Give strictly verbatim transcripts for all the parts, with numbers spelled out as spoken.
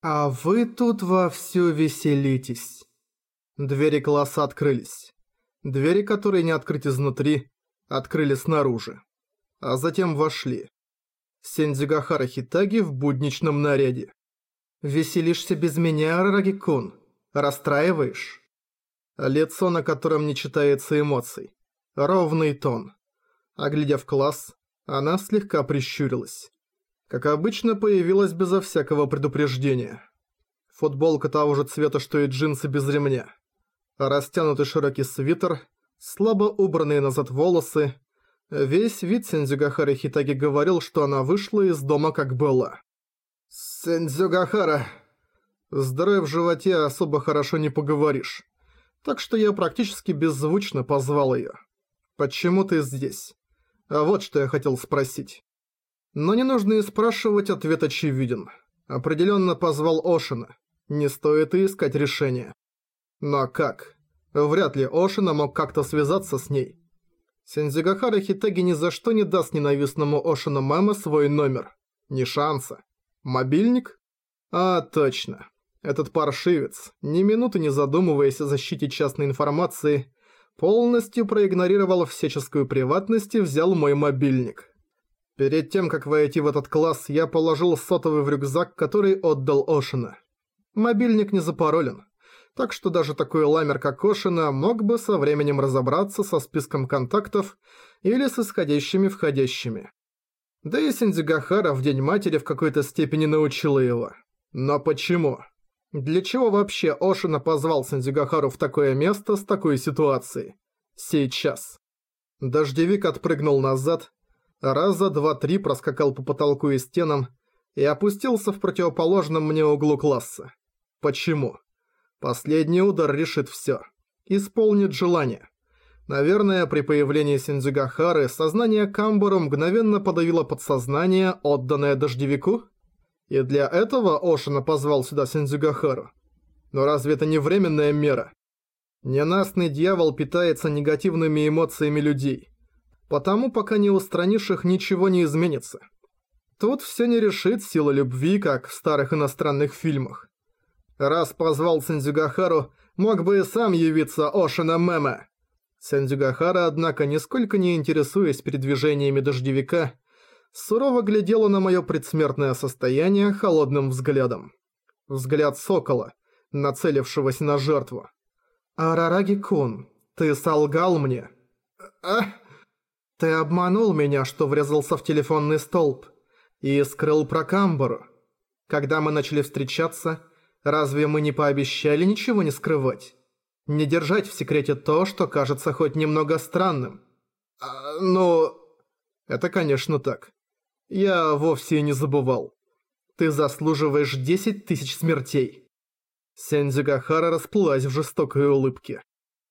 А вы тут вовсю веселитесь. Двери класса открылись. Двери, которые не открыть изнутри, открыли снаружи. А затем вошли. Синдзюгахара Хитаги в будничном наряде. «Веселишься без меня, Арараги-кун? Расстраиваешь?» Лицо, на котором не читается эмоций. Ровный тон. Оглядев класс, она слегка прищурилась. Как обычно, появилась безо всякого предупреждения. Футболка того же цвета, что и джинсы без ремня. Растянутый широкий свитер, слабо убранные назад волосы. Весь вид Синдзюгахары Хитаги говорил, что она вышла из дома как была. «Синдзюгахара!» С дырой в животе особо хорошо не поговоришь. Так что я практически беззвучно позвал её. «Почему ты здесь?» А вот что я хотел спросить. Но не нужно и спрашивать, ответ очевиден. Определенно позвал Ошина. Не стоит и искать решения. Но как? Вряд ли Ошина мог как-то связаться с ней. Синдзюгахара Хитаги ни за что не даст ненавистному Ошина Мэме свой номер. Ни шанса. Мобильник? А, точно. Этот паршивец, ни минуты не задумываясь о защите частной информации, полностью проигнорировал всяческую приватность и взял мой мобильник. Перед тем, как войти в этот класс, я положил сотовый в рюкзак, который отдал Ошина. Мобильник не запаролен, так что даже такой ламер, как Ошина, мог бы со временем разобраться со списком контактов или с исходящими входящими. Да и Синдзюгахара в День Матери в какой-то степени научила его. Но почему? Для чего вообще Ошина позвал Синдзюгахару в такое место с такой ситуацией? Сейчас. Дождевик отпрыгнул назад, раза два-три проскакал по потолку и стенам и опустился в противоположном мне углу класса. Почему? Последний удар решит всё. Исполнит желание. Наверное, при появлении Синдзюгахары сознание Камбару мгновенно подавило подсознание, отданное дождевику? И для этого Ошина позвал сюда Синдзюгахару. Но разве это не временная мера? Ненастный дьявол питается негативными эмоциями людей. Потому пока не устранишь их, ничего не изменится. Тут все не решит сила любви, как в старых иностранных фильмах. Раз позвал Синдзюгахару, мог бы и сам явиться Ошина Мэме. Синдзюгахара, однако, нисколько не интересуясь передвижениями дождевика, сурово глядела на мое предсмертное состояние холодным взглядом. Взгляд сокола, нацелившегося на жертву. «Арараги-кун, ты солгал мне?» «А?» «Ты обманул меня, что врезался в телефонный столб, и скрыл про Камбару. Когда мы начали встречаться, разве мы не пообещали ничего не скрывать? Не держать в секрете то, что кажется хоть немного странным?» а, «Ну...» «Это, конечно, так. Я вовсе и не забывал. Ты заслуживаешь десять тысяч смертей». Синдзюгахара расплылась в жестокой улыбке.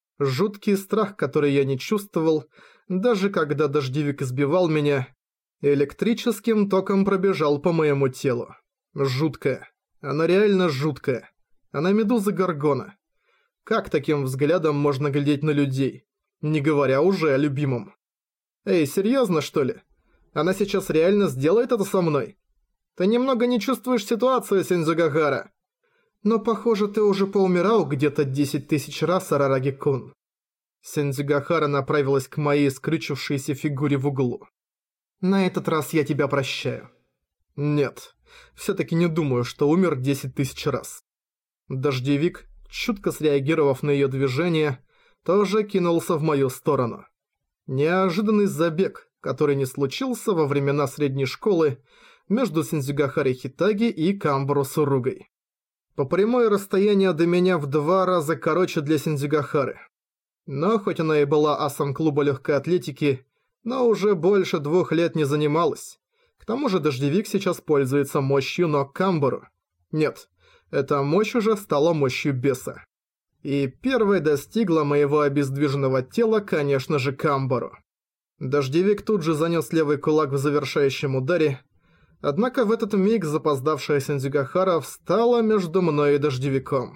Жуткий страх, который я не чувствовал, даже когда дождевик избивал меня, электрическим током пробежал по моему телу. Жуткая. Она реально жуткая. Она медуза Горгона. Как таким взглядом можно глядеть на людей, не говоря уже о любимом? Эй, серьезно, что ли? Она сейчас реально сделает это со мной? Ты немного не чувствуешь ситуацию, Синдзюгахара. Но, похоже, ты уже поумирал где-то десять тысяч раз, Арараги-кун. Синдзюгахара направилась к моей скрючившейся фигуре в углу. На этот раз я тебя прощаю. Нет, все-таки не думаю, что умер десять тысяч раз. Дождевик, чутко среагировав на ее движение, тоже кинулся в мою сторону. Неожиданный забег, который не случился во времена средней школы между Синдзюгахарой Хитаги и Камбару Суругой. По прямой расстояние до меня в два раза короче для Синдзюгахары. Но хоть она и была асом клуба легкой атлетики, но уже больше двух лет не занималась. К тому же дождевик сейчас пользуется мощью ног Камбару. Нет, эта мощь уже стала мощью беса. И первой достигла моего обездвиженного тела, конечно же, Камбару. Дождевик тут же занес левый кулак в завершающем ударе, однако в этот миг запоздавшая Синдзюгахара встала между мной и дождевиком.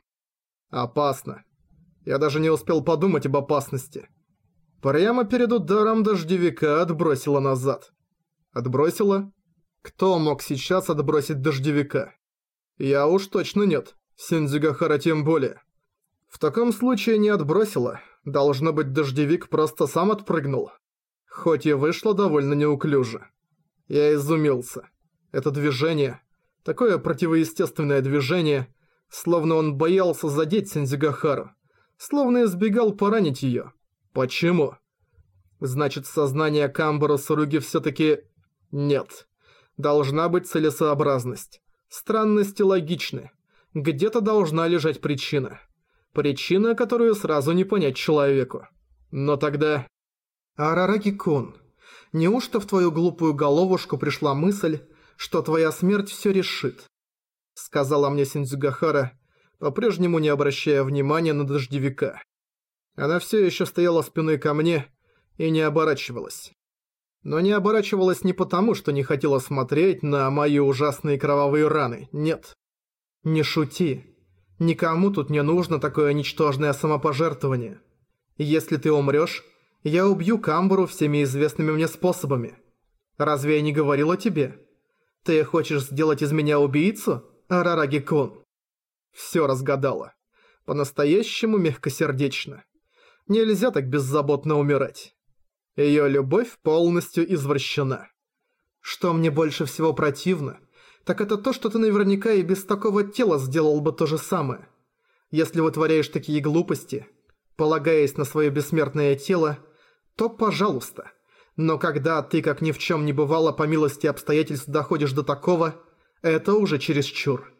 Опасно. Я даже не успел подумать об опасности. Прямо перед ударом дождевика отбросила назад. Отбросила? Кто мог сейчас отбросить дождевика? Я уж точно нет. Синдзюгахара тем более. В таком случае не отбросило. Должно быть, дождевик просто сам отпрыгнул. Хоть и вышло довольно неуклюже. Я изумился. Это движение, такое противоестественное движение, словно он боялся задеть Синдзюгахару, словно избегал поранить её. Почему? Значит, сознание Камбару Суруги всё-таки... Нет. Должна быть целесообразность. Странности логичны. Где-то должна лежать причина. Причина, которую сразу не понять человеку. Но тогда... Арараги-кун, неужто в твою глупую головушку пришла мысль, что твоя смерть всё решит? Сказала мне Синдзюгахара, по-прежнему не обращая внимания на дождевика. Она всё ещё стояла спиной ко мне и не оборачивалась. Но не оборачивалась не потому, что не хотела смотреть на мои ужасные кровавые раны, нет. Не шути. Никому тут не нужно такое ничтожное самопожертвование. Если ты умрёшь, я убью Камбару всеми известными мне способами. Разве я не говорила тебе? Ты хочешь сделать из меня убийцу, Арараги-кун? Всё разгадала. По-настоящему мягкосердечно. Нельзя так беззаботно умирать. Её любовь полностью извращена. Что мне больше всего противно, так это то, что ты наверняка и без такого тела сделал бы то же самое. Если вытворяешь такие глупости, полагаясь на своё бессмертное тело, то пожалуйста. Но когда ты, как ни в чём не бывало, по милости обстоятельств доходишь до такого, это уже чересчур.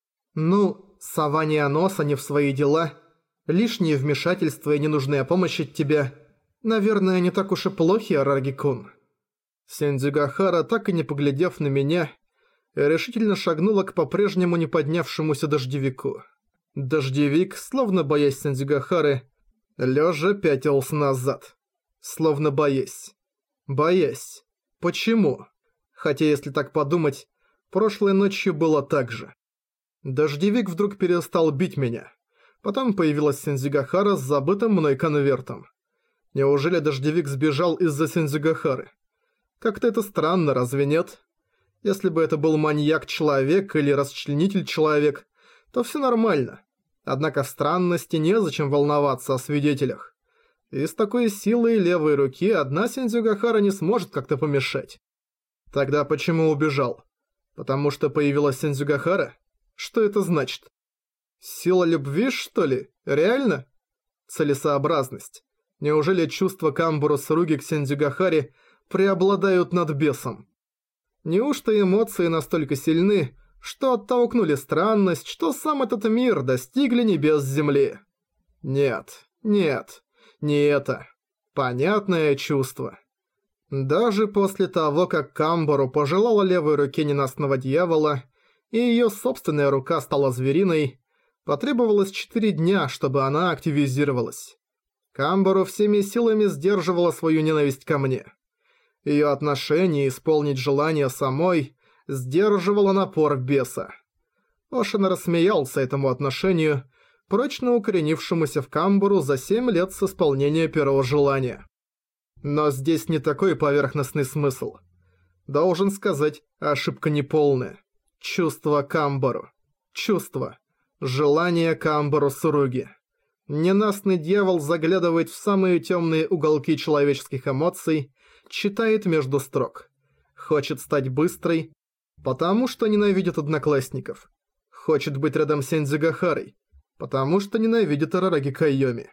Ну, сование носа не в свои дела, лишние вмешательства и ненужная помощь от тебя, наверное, не так уж и плохи, Арараги-кун. Синдзюгахара, так и не поглядев на меня, решительно шагнула к по-прежнему не поднявшемуся дождевику. Дождевик, словно боясь Синдзюгахары, лежа пятился назад. Словно боясь. Боясь. Почему? Хотя, если так подумать, прошлой ночью было так же. Дождевик вдруг перестал бить меня. Потом появилась Синдзюгахара с забытым мной конвертом. Неужели дождевик сбежал из-за Синдзюгахары? Как-то это странно, разве нет? Если бы это был маньяк-человек или расчленитель-человек, то все нормально. Однако в странности незачем волноваться о свидетелях. И с такой силой левой руки одна Синдзюгахара не сможет как-то помешать. Тогда почему убежал? Потому что появилась Синдзюгахара? Что это значит? Сила любви, что ли? Реально? Целесообразность. Неужели чувства Камбару Суруги к Синдзюгахаре преобладают над бесом? Неужто эмоции настолько сильны, что оттолкнули странность, что сам этот мир достигли небес земли? Нет, нет, не это. Понятное чувство. Даже после того, как Камбару пожелала левой руке ненастного дьявола, и её собственная рука стала звериной, потребовалось четыре дня, чтобы она активизировалась. Камбару всеми силами сдерживала свою ненависть ко мне. Её отношение исполнить желание самой сдерживало напор беса. Ошин рассмеялся этому отношению, прочно укоренившемуся в Камбару за семь лет с исполнения первого желания. Но здесь не такой поверхностный смысл. Должен сказать, ошибка неполная. Чувство Камбару. Чувство. Желание Камбару Суруги. Ненастный дьявол заглядывает в самые темные уголки человеческих эмоций, читает между строк. Хочет стать быстрой, потому что ненавидит одноклассников. Хочет быть рядом с Синдзюгахарой, потому что ненавидит Арараги Кайоми.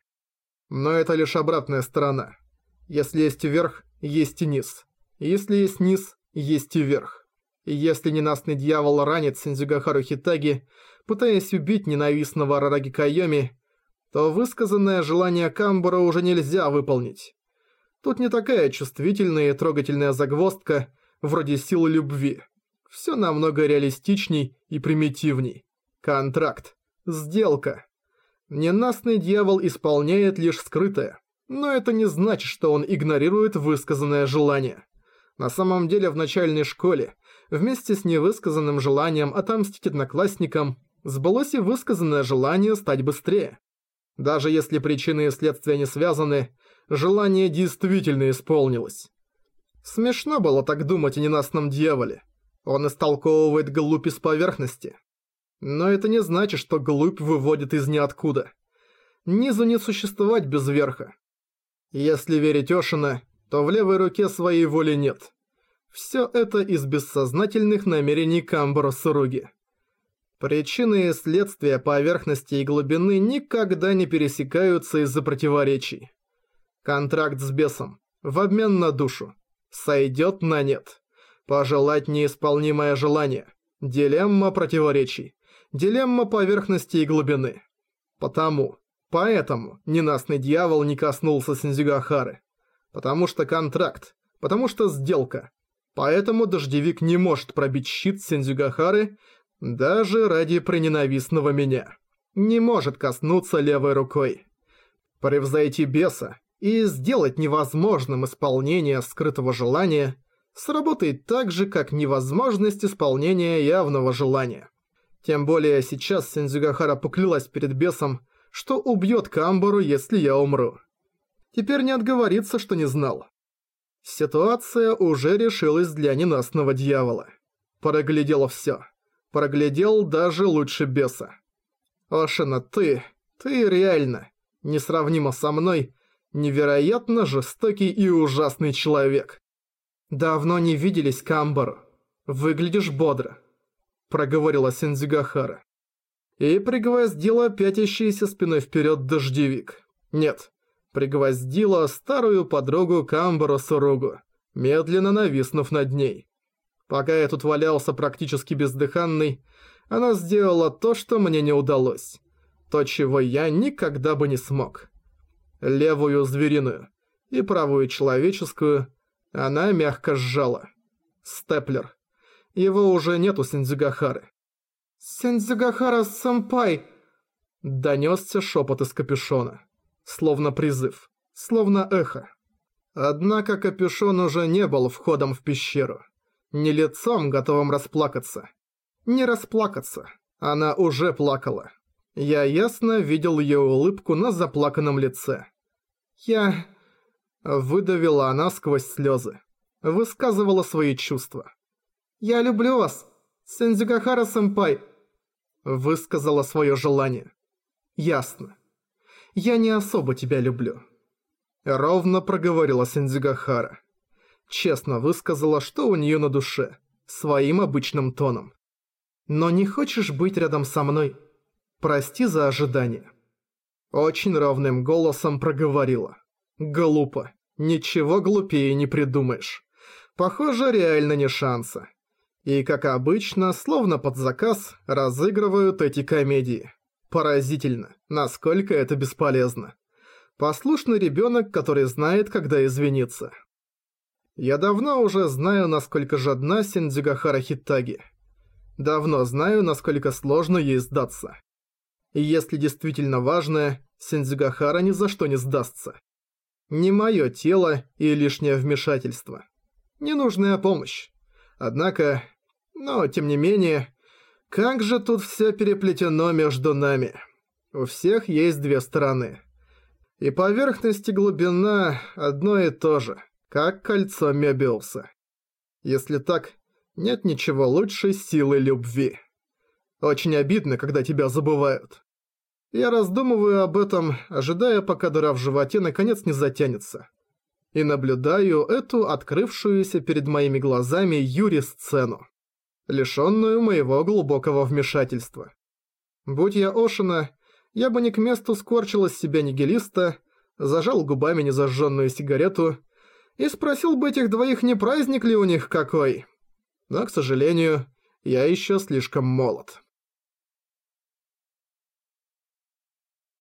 Но это лишь обратная сторона. Если есть верх, есть и низ. Если есть низ, есть и верх. И если ненастный дьявол ранит Синдзюгахару Хитаги, пытаясь убить ненавистного Арараги Кайоми, то высказанное желание Камбару уже нельзя выполнить. Тут не такая чувствительная и трогательная загвоздка, вроде силы любви. Все намного реалистичней и примитивней. Контракт. Сделка. Ненастный дьявол исполняет лишь скрытое, но это не значит, что он игнорирует высказанное желание. На самом деле в начальной школе, вместе с невысказанным желанием отомстить одноклассникам, сбылось и высказанное желание стать быстрее. Даже если причины и следствия не связаны, желание действительно исполнилось. Смешно было так думать о ненастном дьяволе. Он истолковывает глупи с поверхности. Но это не значит, что глубь выводит из ниоткуда. Низу не существовать без верха. Если верить Ошина, то в левой руке своей воли нет. Все это из бессознательных намерений Камбаро Суруги. Причины и следствия поверхности и глубины никогда не пересекаются из-за противоречий. Контракт с бесом в обмен на душу сойдет на нет. Пожелать неисполнимое желание. Дилемма противоречий. Дилемма поверхности и глубины. Потому, поэтому ненастный дьявол не коснулся Синдзюгахары. Потому что контракт. Потому что сделка. Поэтому дождевик не может пробить щит Синдзюгахары даже ради прененавистного меня. Не может коснуться левой рукой. Превзойти беса и сделать невозможным исполнение скрытого желания сработает так же, как невозможность исполнения явного желания. Тем более сейчас Синдзюгахара поклялась перед бесом, что убьет Камбару, если я умру. Теперь не отговорится, что не знал. Ситуация уже решилась для ненастного дьявола. Проглядел все. Проглядел даже лучше беса. Ошина, ты, ты реально, несравнимо со мной, невероятно жестокий и ужасный человек. Давно не виделись, Камбару. Выглядишь бодро, проговорила Синдзюгахара. И пригвоздила пятящийся спиной вперед дождевик. Нет, пригвоздила старую подругу Камбаро Суругу, медленно нависнув над ней. Пока я тут валялся практически бездыханный, она сделала то, что мне не удалось. То, чего я никогда бы не смог. Левую звериную и правую человеческую она мягко сжала. Степлер. Его уже нет у Синдзюгахары. «Синдзюгахара-сэмпай!» Донесся шепот из капюшона. Словно призыв. Словно эхо. Однако капюшон уже не был входом в пещеру. Не лицом, готовым расплакаться. Не расплакаться. Она уже плакала. Я ясно видел ее улыбку на заплаканном лице. Я... Выдавила она сквозь слезы. Высказывала свои чувства. «Я люблю вас, Синдзюгахара-сэмпай!» Высказала свое желание. «Ясно. Я не особо тебя люблю». Ровно проговорила Синдзюгахара. Честно высказала, что у нее на душе, своим обычным тоном. «Но не хочешь быть рядом со мной? Прости за ожидание». Очень ровным голосом проговорила. Глупо. Ничего глупее не придумаешь. Похоже, реально не шанса. И, как обычно, словно под заказ, разыгрывают эти комедии. Поразительно, насколько это бесполезно. Послушный ребенок, который знает, когда извиниться. Я давно уже знаю, насколько жадна Синдзюгахара Хитаги. Давно знаю, насколько сложно ей сдаться. И если действительно важное, Синдзюгахара ни за что не сдастся. Не мое тело и лишнее вмешательство. Ненужная помощь. Однако, но тем не менее, как же тут все переплетено между нами. У всех есть две стороны. И поверхность и глубина одно и то же, как кольцо Мёбиуса. Если так, нет ничего лучше силы любви. Очень обидно, когда тебя забывают. Я раздумываю об этом, ожидая, пока дыра в животе наконец не затянется. И наблюдаю эту открывшуюся перед моими глазами Юри-сцену, лишённую моего глубокого вмешательства. Будь я Ошина, я бы не к месту скорчил из себя нигилиста, зажал губами незажжённую сигарету и спросил бы этих двоих, не праздник ли у них какой. Но, к сожалению, я ещё слишком молод.